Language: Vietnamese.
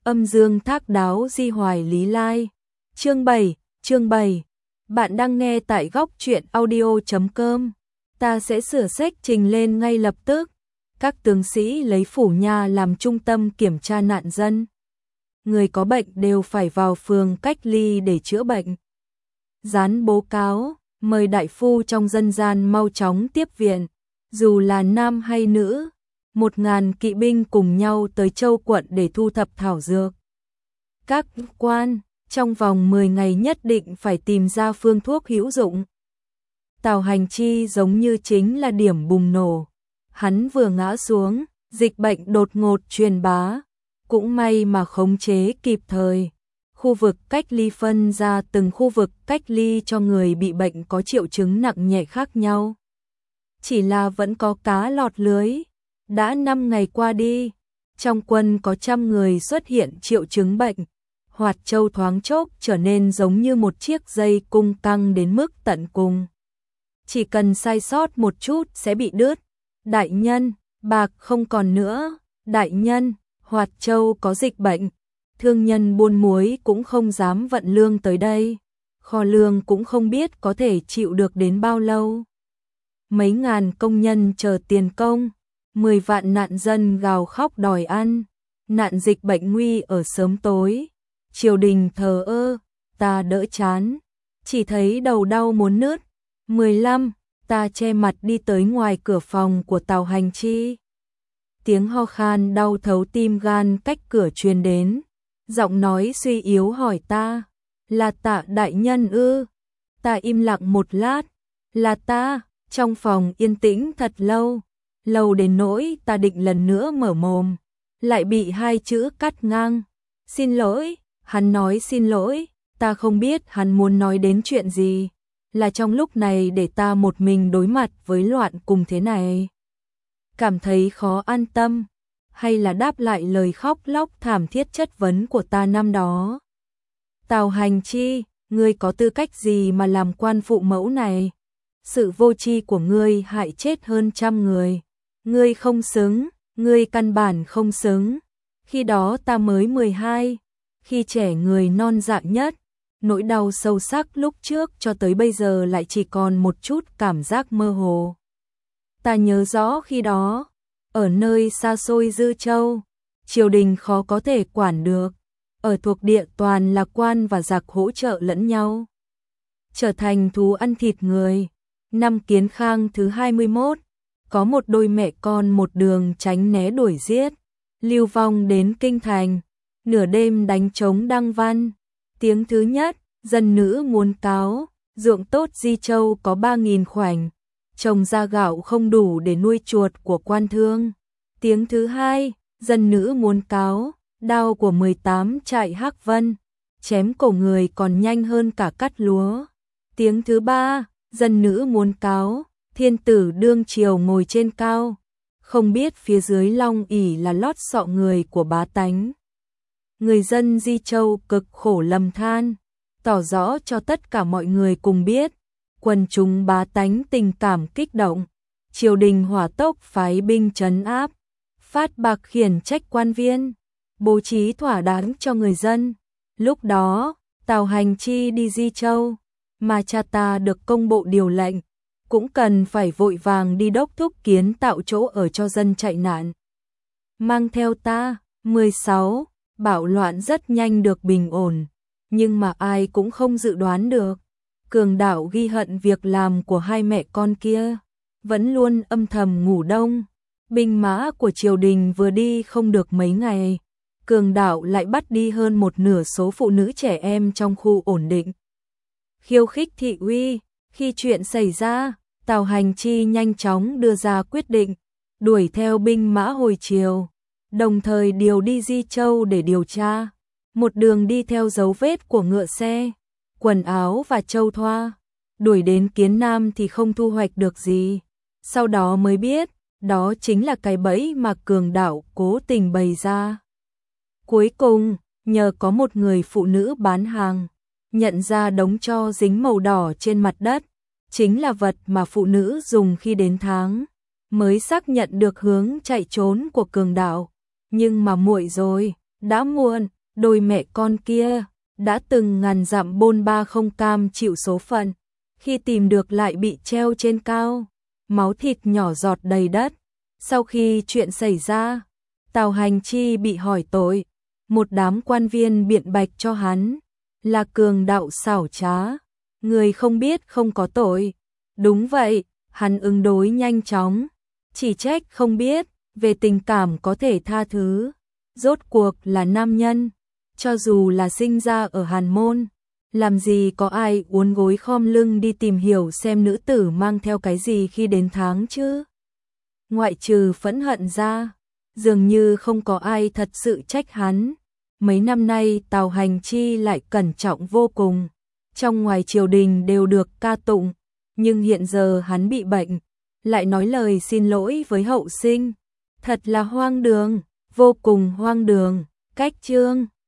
Âm dương thác đáo di hoài lý lai. Chương 7. Bạn đang nghe tại góc truyện audio.com. Ta sẽ sửa sách trình lên ngay lập tức. Các tướng sĩ lấy phủ nhà làm trung tâm kiểm tra nạn dân. Người có bệnh đều phải vào phường cách ly để chữa bệnh. Dán bố cáo, mời đại phu trong dân gian mau chóng tiếp viện. Dù là nam hay nữ, 1000 kỵ binh cùng nhau tới Châu quận để thu thập thảo dược. Các quan, trong vòng 10 ngày nhất định phải tìm ra phương thuốc hữu dụng. Tào Hành Chi giống như chính là điểm bùng nổ. Hắn vừa ngã xuống, dịch bệnh đột ngột truyền bá. Cũng may mà khống chế kịp thời. Khu vực cách ly phân ra từng khu vực cách ly cho người bị bệnh có triệu chứng nặng nhẹ khác nhau. Chỉ là vẫn có cá lọt lưới. Đã 5 ngày qua đi, trong quân có 100 người xuất hiện triệu chứng bệnh. Hoạt Châu thoáng chốc trở nên giống như một chiếc dây cung căng đến mức tận cùng. Chỉ cần sai sót một chút sẽ bị đứt. Đại nhân, bạc không còn nữa. Đại nhân, Hoạt Châu có dịch bệnh. Thương nhân buôn muối cũng không dám vận lương tới đây. Kho lương cũng không biết có thể chịu được đến bao lâu. Mấy ngàn công nhân chờ tiền công. 10 vạn nạn dân gào khóc đòi ăn. Nạn dịch bệnh nguy ở sớm tối. Triều đình thờ ơ, ta đỡ chán. Chỉ thấy đầu đau muốn nứt. 15, ta che mặt đi tới ngoài cửa phòng của Tào Hành Chi. Tiếng ho khan đau thấu tim gan cách cửa truyền đến. Giọng nói suy yếu hỏi ta, là Tạ đại nhân ư? Ta im lặng một lát, là ta. Trong phòng yên tĩnh thật lâu, lâu đến nỗi ta định lần nữa mở mồm, lại bị 2 chữ cắt ngang. Xin lỗi. Hắn nói xin lỗi, ta không biết hắn muốn nói đến chuyện gì, là trong lúc này để ta một mình đối mặt với loạn cùng thế này. Cảm thấy khó an tâm, hay là đáp lại lời khóc lóc thảm thiết chất vấn của ta năm đó. Tào Hành Chi, ngươi có tư cách gì mà làm quan phụ mẫu này? Sự vô tri của ngươi hại chết hơn 100 người. Ngươi không xứng, ngươi căn bản không xứng. Khi đó ta mới 12. Khi trẻ người non dạ nhất, nỗi đau sâu sắc lúc trước cho tới bây giờ lại chỉ còn một chút cảm giác mơ hồ. Ta nhớ rõ khi đó, ở nơi xa xôi Dư Châu, triều đình khó có thể quản được, ở thuộc địa toàn là quan và giặc hỗ trợ lẫn nhau. Trở thành thú ăn thịt người. Năm Kiến Khang thứ 21, có một đôi mẹ con một đường tránh né đuổi giết, lưu vong đến kinh thành. Nửa đêm đánh trống đăng văn. Tiếng thứ nhất, dân nữ muốn cáo, ruộng tốt Di Châu có 3000 khoảnh, trồng ra gạo không đủ để nuôi chuột của quan thương. Tiếng thứ hai, dân nữ muốn cáo, đao của 18 trại Hắc Vân, chém cổ người còn nhanh hơn cả cắt lúa. Tiếng thứ ba, dân nữ muốn cáo, thiên tử đương triều ngồi trên cao, không biết phía dưới long ỷ là lót sọ người của bá tánh. Người dân Di Châu cực khổ lầm than, tỏ rõ cho tất cả mọi người cùng biết. Quần chúng bá tánh tình cảm kích động, triều đình hỏa tốc phái binh trấn áp, phát bạc khiển trách quan viên, bố trí thỏa đáng cho người dân. Lúc đó, Tào Hành Chi đi Di Châu, mà cha ta được công bộ điều lệnh, cũng cần phải vội vàng đi đốc thúc kiến tạo chỗ ở cho dân chạy nạn. Mang theo ta, 16. Bạo loạn rất nhanh được bình ổn, nhưng mà ai cũng không dự đoán được. Cường Đạo ghi hận việc làm của 2 mẹ con kia, vẫn luôn âm thầm ngủ đông. Binh mã của triều đình vừa đi không được mấy ngày, Cường Đạo lại bắt đi hơn một nửa số phụ nữ trẻ em trong khu ổn định. Khiêu khích thị uy. Khi chuyện xảy ra, Tào Hành Chi nhanh chóng đưa ra quyết định, đuổi theo binh mã hồi triều. Đồng thời điều đi Di Châu để điều tra, một đường đi theo dấu vết của ngựa xe, quần áo và châu thoa, đuổi đến Kiến Nam thì không thu hoạch được gì. Sau đó mới biết, đó chính là cái bẫy mà Cường Đạo cố tình bày ra. Cuối cùng, nhờ có một người phụ nữ bán hàng, nhận ra đống tro dính màu đỏ trên mặt đất, chính là vật mà phụ nữ dùng khi đến tháng, mới xác nhận được hướng chạy trốn của Cường Đạo. Nhưng mà muội rồi, Đã muộn, đôi mẹ con kia đã từng ngàn dặm bôn ba không cam chịu số phận, khi tìm được lại bị treo trên cao, máu thịt nhỏ giọt đầy đất. Sau khi chuyện xảy ra, Tào Hành Chi bị hỏi tội, một đám quan viên biện bạch cho hắn là cường đạo xảo trá, người không biết không có tội. Đúng vậy, hắn ứng đối nhanh chóng, chỉ trách không biết, về tình cảm có thể tha thứ. Rốt cuộc là nam nhân, cho dù là sinh ra ở Hàn Môn, làm gì có ai uốn gối khom lưng đi tìm hiểu xem nữ tử mang theo cái gì khi đến tháng chứ. Ngoại trừ phẫn hận ra, dường như không có ai thật sự trách hắn. Mấy năm nay Tào Hành Chi lại cẩn trọng vô cùng, trong ngoài triều đình đều được ca tụng, nhưng hiện giờ hắn bị bệnh, lại nói lời xin lỗi với hậu sinh. Thật là hoang đường, vô cùng hoang đường. Cách chương